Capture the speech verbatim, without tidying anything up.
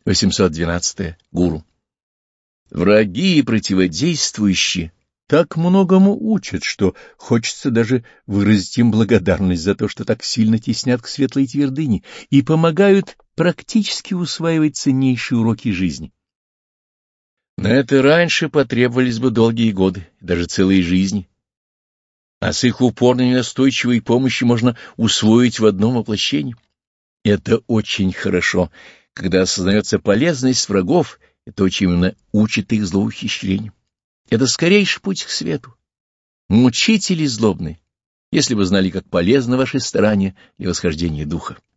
восемьсот двенадцатое. Гуру. Враги и противодействующие так многому учат, что хочется даже выразить им благодарность за то, что так сильно теснят к светлой твердыне и помогают практически усваивать ценнейшие уроки жизни. На это раньше потребовались бы долгие годы, даже целые жизни. А с их упорной и настойчивой помощью можно усвоить в одном воплощении. Это очень хорошо, когда осознается полезность врагов и то, чем именно учит их злоухищрению. Это скорейший путь к свету. Мучители злобные, если бы знали, как полезны ваши старания для восхождения духа.